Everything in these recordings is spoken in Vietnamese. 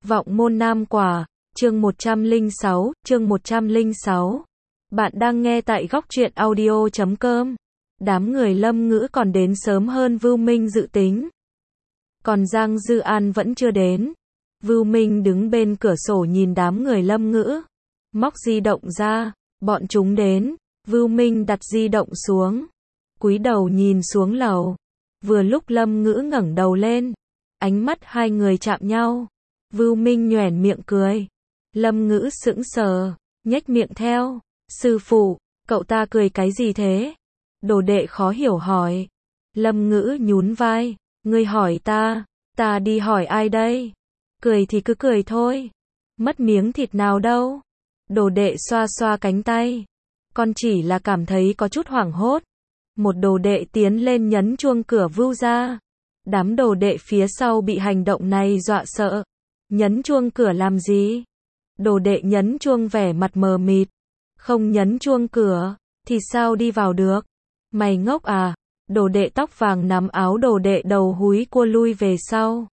Vọng môn nam quả, chương 106. Bạn đang nghe tại góc truyện audio.com. Đám người Lâm Ngữ còn đến sớm hơn Vưu Minh dự tính. Còn Giang Dư An vẫn chưa đến. Vưu Minh đứng bên cửa sổ nhìn đám người Lâm Ngữ. Móc di động ra, bọn chúng đến. Vưu Minh đặt di động xuống. Cúi đầu nhìn xuống lầu. Vừa lúc Lâm Ngữ ngẩng đầu lên. Ánh mắt hai người chạm nhau. Vưu Minh nhoẻn miệng cười. Lâm Ngữ sững sờ, nhếch miệng theo. Sư phụ, cậu ta cười cái gì thế? Đồ đệ khó hiểu hỏi. Lâm Ngữ nhún vai. Ngươi hỏi ta đi hỏi ai đây? Cười thì cứ cười thôi. Mất miếng thịt nào đâu. Đồ đệ xoa xoa cánh tay. Con chỉ là cảm thấy có chút hoảng hốt. Một đồ đệ tiến lên nhấn chuông cửa Vưu gia. Đám đồ đệ phía sau bị hành động này dọa sợ. Nhấn chuông cửa làm gì? Đồ đệ nhấn chuông vẻ mặt mờ mịt. Không nhấn chuông cửa, thì sao đi vào được? Mày ngốc à? Đồ đệ tóc vàng nắm áo đồ đệ đầu húi cua lui về sau.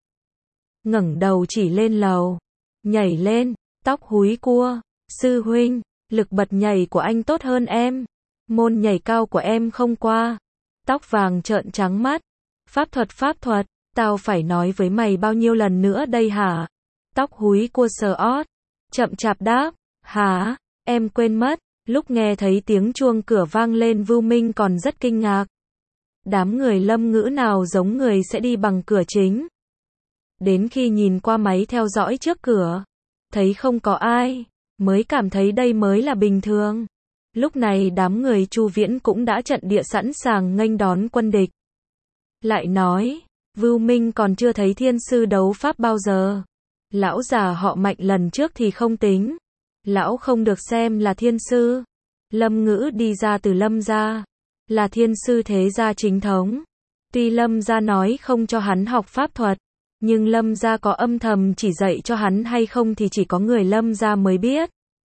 Ngẩng đầu chỉ lên lầu. Nhảy lên, tóc húi cua. Sư huynh, lực bật nhảy của anh tốt hơn em. Môn nhảy cao của em không qua. Tóc vàng trợn trắng mắt. Pháp thuật, tao phải nói với mày bao nhiêu lần nữa đây hả? Tóc húi cua sờ ót. Chậm chạp đáp. Hả? Em quên mất. Lúc nghe thấy tiếng chuông cửa vang lên Vưu Minh còn rất kinh ngạc. Đám người Lâm Ngữ nào giống người sẽ đi bằng cửa chính. Đến khi nhìn qua máy theo dõi trước cửa, thấy không có ai, mới cảm thấy đây mới là bình thường. Lúc này đám người Chu Viễn cũng đã trận địa sẵn sàng nghênh đón quân địch. Lại nói, Vưu Minh còn chưa thấy thiên sư đấu pháp bao giờ. Lão già họ Mạnh lần trước thì không tính. Lão không được xem là thiên sư. Lâm Ngữ đi ra từ Lâm gia, là thiên sư thế gia chính thống. Tuy Lâm gia nói không cho hắn học pháp thuật, nhưng Lâm gia có âm thầm chỉ dạy cho hắn hay không thì chỉ có người Lâm gia mới biết.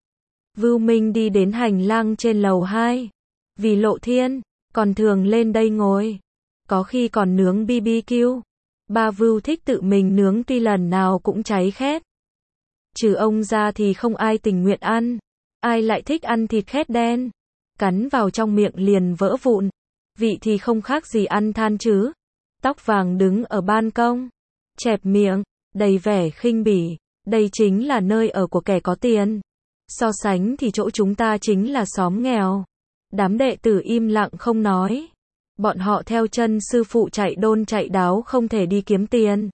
Vưu Minh đi đến hành lang trên lầu 2. Vì Lộ Thiên, còn thường lên đây ngồi. Có khi còn nướng BBQ. Ba Vưu thích tự mình nướng tuy lần nào cũng cháy khét. Trừ ông ra thì không ai tình nguyện ăn. Ai lại thích ăn thịt khét đen. Cắn vào trong miệng liền vỡ vụn. Vị thì không khác gì ăn than chứ. Tóc vàng đứng ở ban công. Chẹp miệng, đầy vẻ khinh bỉ. Đây chính là nơi ở của kẻ có tiền. So sánh thì chỗ chúng ta chính là xóm nghèo. Đám đệ tử im lặng không nói. Bọn họ theo chân sư phụ chạy đôn chạy đáo không thể đi kiếm tiền.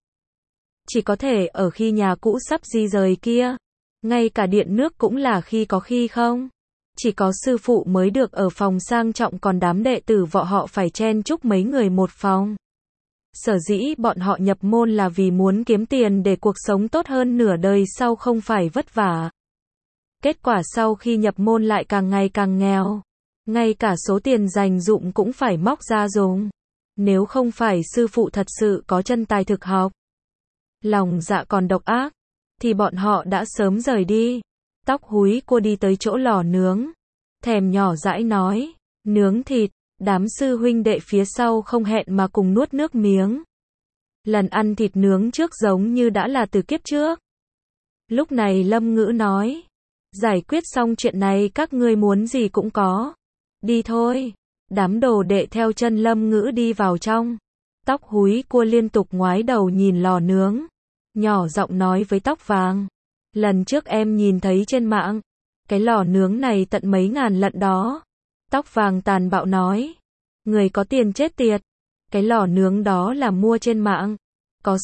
Chỉ có thể ở khi nhà cũ sắp di rời kia. Ngay cả điện nước cũng là khi có khi không. Chỉ có sư phụ mới được ở phòng sang trọng còn đám đệ tử vọ họ phải chen chúc mấy người một phòng. Sở dĩ bọn họ nhập môn là vì muốn kiếm tiền để cuộc sống tốt hơn nửa đời sau không phải vất vả. Kết quả sau khi nhập môn lại càng ngày càng nghèo. Ngay cả số tiền dành dụm cũng phải móc ra dùng. Nếu không phải sư phụ thật sự có chân tài thực học, lòng dạ còn độc ác, thì bọn họ đã sớm rời đi. Tóc húi cua đi tới chỗ lò nướng. Thèm nhỏ dãi nói. Nướng thịt. Đám sư huynh đệ phía sau không hẹn mà cùng nuốt nước miếng. Lần ăn thịt nướng trước giống như đã là từ kiếp trước. Lúc này Lâm Ngữ nói. Giải quyết xong chuyện này các ngươi muốn gì cũng có. Đi thôi. Đám đồ đệ theo chân Lâm Ngữ đi vào trong. Tóc húi cua liên tục ngoái đầu nhìn lò nướng. Nhỏ giọng nói với tóc vàng. Lần trước em nhìn thấy trên mạng. Cái lò nướng này tận mấy ngàn lận đó. Tóc vàng tàn bạo nói. Người có tiền chết tiệt. Cái lò nướng đó là mua trên mạng. Có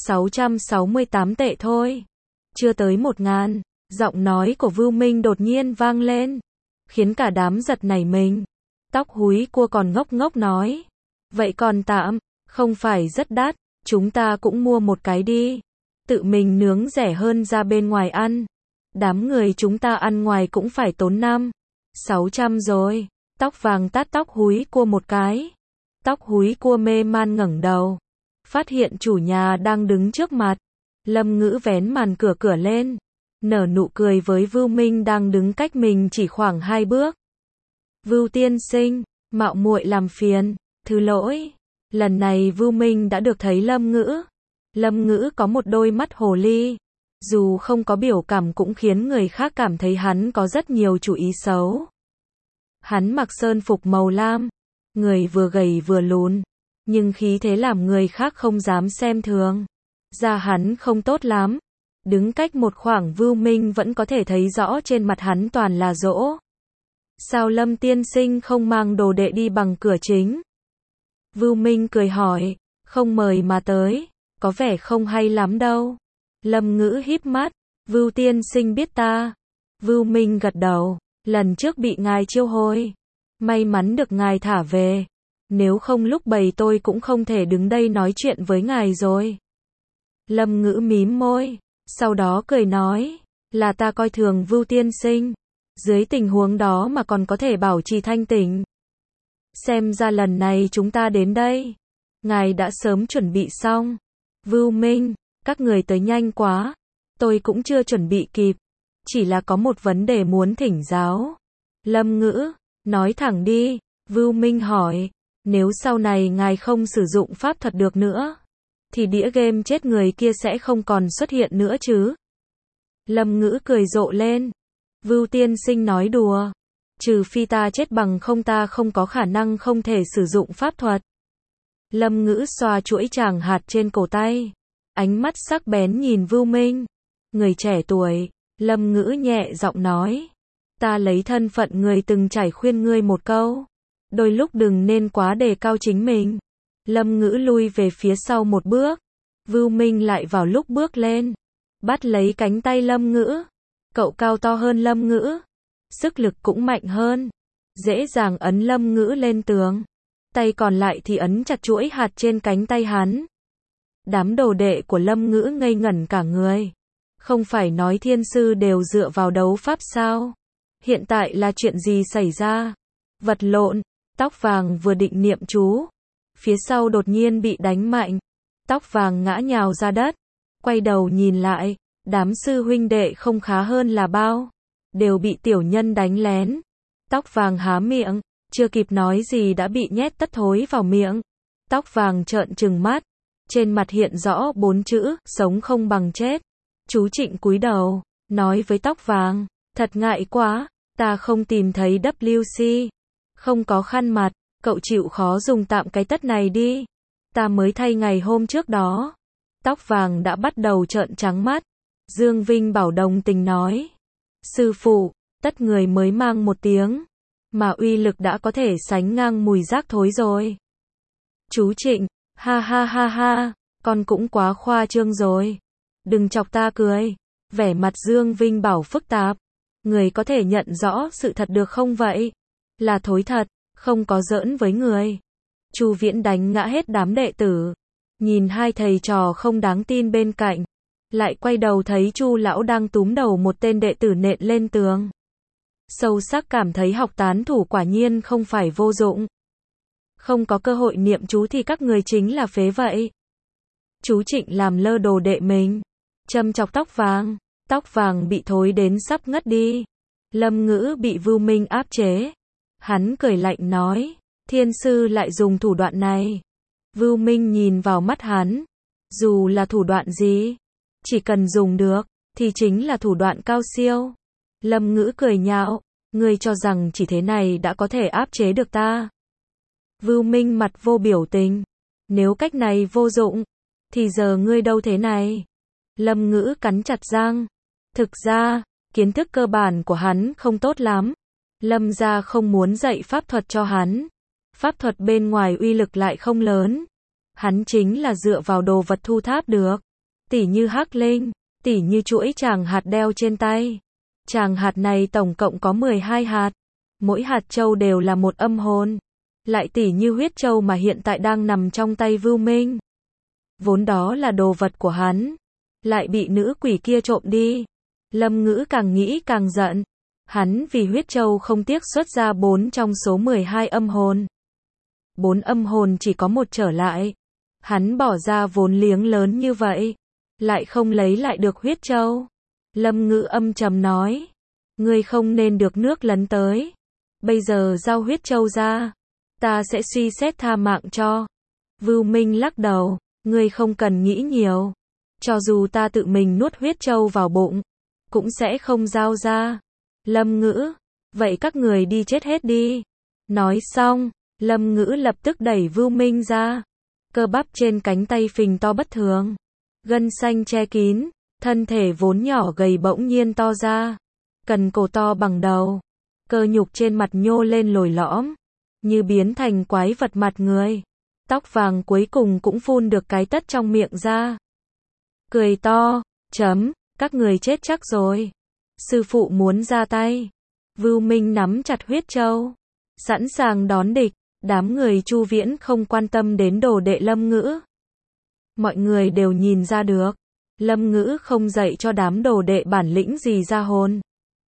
668 tệ thôi. Chưa tới 1.000. Giọng nói của Vưu Minh đột nhiên vang lên. Khiến cả đám giật nảy mình. Tóc húi cua còn ngốc ngốc nói. Vậy còn tạm, không phải rất đắt. Chúng ta cũng mua một cái đi. Tự mình nướng rẻ hơn ra bên ngoài ăn. Đám người chúng ta ăn ngoài cũng phải tốn 500-600 rồi. Tóc vàng tát tóc húi cua một cái. Tóc húi cua mê man ngẩng đầu. Phát hiện chủ nhà đang đứng trước mặt. Lâm Ngữ vén màn cửa lên. Nở nụ cười với Vưu Minh đang đứng cách mình chỉ khoảng 2 bước. Vưu tiên sinh, mạo muội làm phiền, thứ lỗi. Lần này Vưu Minh đã được thấy Lâm Ngữ. Lâm Ngữ có một đôi mắt hồ ly, Dù không có biểu cảm cũng khiến người khác cảm thấy hắn có rất nhiều chủ ý xấu. Hắn mặc sơn phục màu lam, người vừa gầy vừa lùn, nhưng khí thế làm người khác không dám xem thường. Da hắn không tốt lắm, đứng cách một khoảng Vưu Minh vẫn có thể thấy rõ trên mặt hắn toàn là dỗ. Sao Lâm tiên sinh không mang đồ đệ đi bằng cửa chính? Vưu Minh cười hỏi, không mời mà tới, có vẻ không hay lắm đâu. Lâm Ngữ híp mắt, Vưu tiên sinh biết ta. Vưu Minh gật đầu, lần trước bị ngài chiêu hồi, may mắn được ngài thả về, nếu không lúc bầy tôi cũng không thể đứng đây nói chuyện với ngài rồi. Lâm Ngữ mím môi, sau đó cười nói, là ta coi thường Vưu tiên sinh, dưới tình huống đó mà còn có thể bảo trì thanh tỉnh. Xem ra lần này chúng ta đến đây, ngài đã sớm chuẩn bị xong. Vưu Minh, các người tới nhanh quá, tôi cũng chưa chuẩn bị kịp, chỉ là có một vấn đề muốn thỉnh giáo. Lâm Ngữ, nói thẳng đi. Vưu Minh hỏi, nếu sau này ngài không sử dụng pháp thuật được nữa, thì đĩa game chết người kia sẽ không còn xuất hiện nữa chứ? Lâm Ngữ cười rộ lên. Vưu tiên sinh nói đùa, trừ phi ta chết bằng không ta không có khả năng không thể sử dụng pháp thuật. Lâm Ngữ xoa chuỗi tràng hạt trên cổ tay, ánh mắt sắc bén nhìn Vưu Minh. Người trẻ tuổi, Lâm Ngữ nhẹ giọng nói, ta lấy thân phận người từng trải khuyên ngươi một câu, đôi lúc đừng nên quá đề cao chính mình. Lâm Ngữ lui về phía sau một bước, Vưu Minh lại vào lúc bước lên, bắt lấy cánh tay Lâm Ngữ. Cậu cao to hơn Lâm Ngữ, sức lực cũng mạnh hơn, dễ dàng ấn Lâm Ngữ lên tường, tay còn lại thì ấn chặt chuỗi hạt trên cánh tay hắn. Đám đồ đệ của Lâm Ngữ ngây ngẩn cả người, không phải nói thiên sư đều dựa vào đấu pháp sao? Hiện tại là chuyện gì xảy ra? Vật lộn, tóc vàng vừa định niệm chú, phía sau đột nhiên bị đánh mạnh, tóc vàng ngã nhào ra đất, quay đầu nhìn lại, đám sư huynh đệ không khá hơn là bao, đều bị tiểu nhân đánh lén. Tóc vàng há miệng, chưa kịp nói gì đã bị nhét tất thối vào miệng. Tóc vàng trợn trừng mắt, trên mặt hiện rõ 4 chữ, sống không bằng chết. Chú Trịnh cúi đầu, nói với tóc vàng, thật ngại quá, ta không tìm thấy WC, không có khăn mặt, cậu chịu khó dùng tạm cái tất này đi, ta mới thay ngày hôm trước đó. Tóc vàng đã bắt đầu trợn trắng mắt. Dương Vinh Bảo đồng tình nói, sư phụ, tất người mới mang một tiếng, mà uy lực đã có thể sánh ngang mùi rác thối rồi. Chú Trịnh, ha ha ha ha, con cũng quá khoa trương rồi, đừng chọc ta cười. Vẻ mặt Dương Vinh Bảo phức tạp, người có thể nhận rõ sự thật được không vậy? Là thối thật, không có giỡn với người. Chu Viễn đánh ngã hết đám đệ tử, nhìn hai thầy trò không đáng tin bên cạnh, lại quay đầu thấy Chu lão đang túm đầu một tên đệ tử nện lên tường. Sâu sắc cảm thấy học tán thủ quả nhiên không phải vô dụng. Không có cơ hội niệm chú thì các người chính là phế vậy. Chú Trịnh làm lơ đồ đệ mình, châm chọc tóc vàng bị thối đến sắp ngất đi. Lâm Ngữ bị Vưu Minh áp chế. Hắn cười lạnh nói, thiên sư lại dùng thủ đoạn này. Vưu Minh nhìn vào mắt hắn, dù là thủ đoạn gì, chỉ cần dùng được, thì chính là thủ đoạn cao siêu. Lâm Ngữ cười nhạo, ngươi cho rằng chỉ thế này đã có thể áp chế được ta. Vưu Minh mặt vô biểu tình, nếu cách này vô dụng, thì giờ ngươi đâu thế này? Lâm Ngữ cắn chặt răng, thực ra, kiến thức cơ bản của hắn không tốt lắm. Lâm gia không muốn dạy pháp thuật cho hắn. Pháp thuật bên ngoài uy lực lại không lớn. Hắn chính là dựa vào đồ vật thu tháp được. Tỉ như hắc linh, tỉ như chuỗi tràng hạt đeo trên tay. Tràng hạt này tổng cộng có 12 hạt. Mỗi hạt châu đều là một âm hồn. Lại tỉ như huyết châu mà hiện tại đang nằm trong tay Vưu Minh. Vốn đó là đồ vật của hắn, lại bị nữ quỷ kia trộm đi. Lâm Ngữ càng nghĩ càng giận. Hắn vì huyết châu không tiếc xuất ra 4 trong số 12 âm hồn. 4 âm hồn chỉ có một trở lại. Hắn bỏ ra vốn liếng lớn như vậy, lại không lấy lại được huyết châu. Lâm Ngữ âm trầm nói, ngươi không nên được nước lấn tới. Bây giờ giao huyết châu ra, ta sẽ suy xét tha mạng cho. Vưu Minh lắc đầu, ngươi không cần nghĩ nhiều. Cho dù ta tự mình nuốt huyết châu vào bụng, cũng sẽ không giao ra. Lâm Ngữ, vậy các người đi chết hết đi. Nói xong, Lâm Ngữ lập tức đẩy Vưu Minh ra. Cơ bắp trên cánh tay phình to bất thường. Gân xanh che kín, thân thể vốn nhỏ gầy bỗng nhiên to ra. Cần cổ to bằng đầu. Cơ nhục trên mặt nhô lên lồi lõm, như biến thành quái vật mặt người. Tóc vàng cuối cùng cũng phun được cái tất trong miệng ra. Cười to, các người chết chắc rồi. Sư phụ muốn ra tay. Vưu Minh nắm chặt huyết châu, sẵn sàng đón địch. Đám người Chu Viễn không quan tâm đến đồ đệ Lâm Ngữ. Mọi người đều nhìn ra được, Lâm Ngữ không dạy cho đám đồ đệ bản lĩnh gì ra hồn.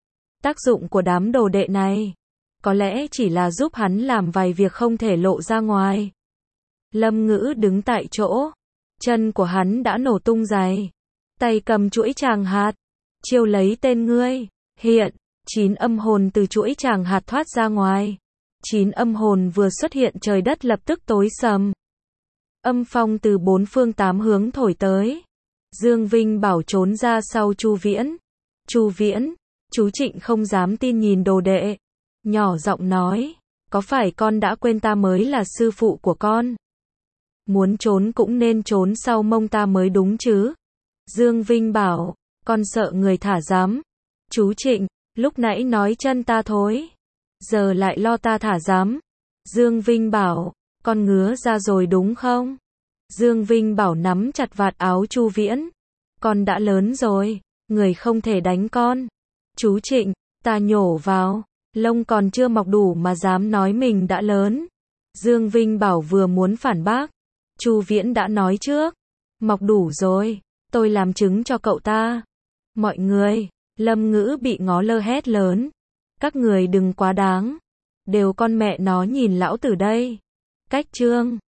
Tác dụng của đám đồ đệ này, có lẽ chỉ là giúp hắn làm vài việc không thể lộ ra ngoài. Lâm Ngữ đứng tại chỗ, chân của hắn đã nổ tung giày, tay cầm chuỗi tràng hạt, chiêu lấy tên ngươi, hiện, 9 âm hồn từ chuỗi tràng hạt thoát ra ngoài. 9 âm hồn vừa xuất hiện trời đất lập tức tối sầm. Âm phong từ 4 phương 8 hướng thổi tới. Dương Vinh Bảo trốn ra sau Chu Viễn. Chu Viễn, chú Trịnh không dám tin nhìn đồ đệ. Nhỏ giọng nói, có phải con đã quên ta mới là sư phụ của con? Muốn trốn cũng nên trốn sau mông ta mới đúng chứ. Dương Vinh Bảo, con sợ người thả giám. Chú Trịnh, lúc nãy nói chân ta thối, giờ lại lo ta thả giám. Dương Vinh Bảo, con ngứa ra rồi đúng không? Dương Vinh Bảo nắm chặt vạt áo Chu Viễn. Con đã lớn rồi, người không thể đánh con. Chú Trịnh, ta nhổ vào, lông còn chưa mọc đủ mà dám nói mình đã lớn. Dương Vinh Bảo vừa muốn phản bác, Chu Viễn đã nói trước. Mọc đủ rồi, tôi làm chứng cho cậu ta. Mọi người, Lâm Ngữ bị ngó lơ hét lớn. Các người đừng quá đáng. Đều con mẹ nó nhìn lão tử đây. Cách chương